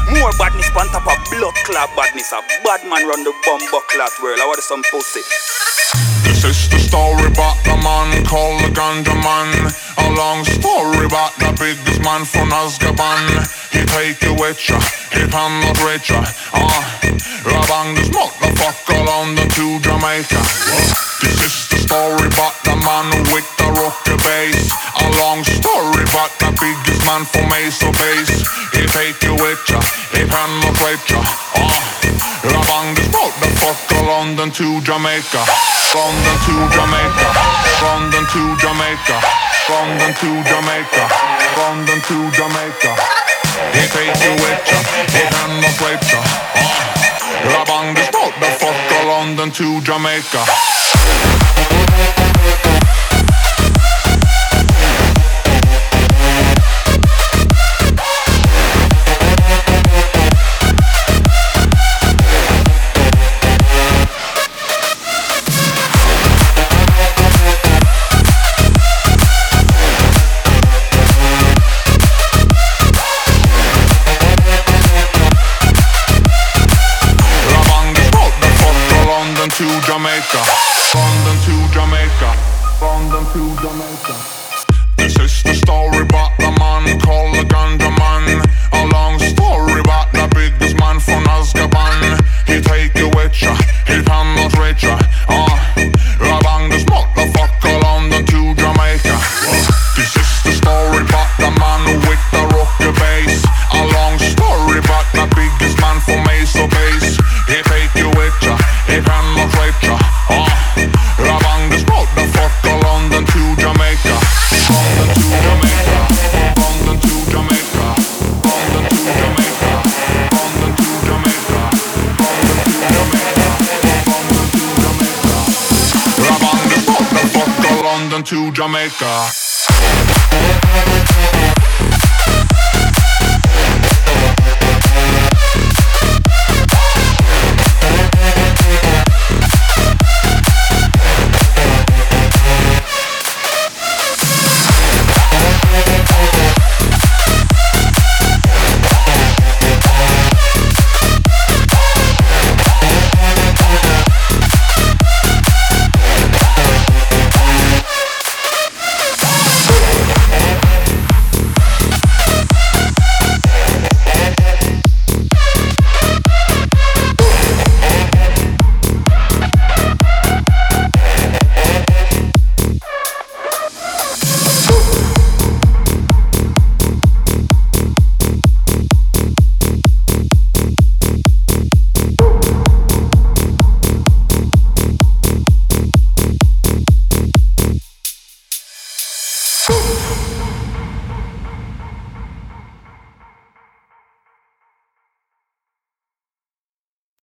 More badness on top of blood clot badness. A bad man run the bumbo clot world. I want some pussy. This is the story about the man called the Ganja Man. A long story about the biggest man from Azkaban. He take you with ya, he cannot reach ya. Rabang this motherfucker London to Jamaica. This is the story about the man with the rocky bass. A long story about the biggest man from Mesa Base. He take you with ya, he cannot reach ya. Rabang this motherfucker London to Jamaica. London to Jamaica, London to Jamaica, London to Jamaica, London to Jamaica. He take you with ya, he cannot rape ya. Rabang this motherfucker London to Jamaica. To Jamaica, London to Jamaica, London to Jamaica. This is the story about the man called the Ganja Man. A long story about the biggest man from Azkaban. He take you with ya, he cannot reach ya. Rabang this motherfucker London to Jamaica. This is the story about the man with the rocky bass. A long story about the biggest man from Mesa Base. He take you with ya, he cannot rape ya. Rabang this motherfucker London to Jamaica. London to Jamaica, London to Jamaica, London to Jamaica, London to Jamaica, London to Jamaica, London to Jamaica. Rabang this motherfucker London to Jamaica.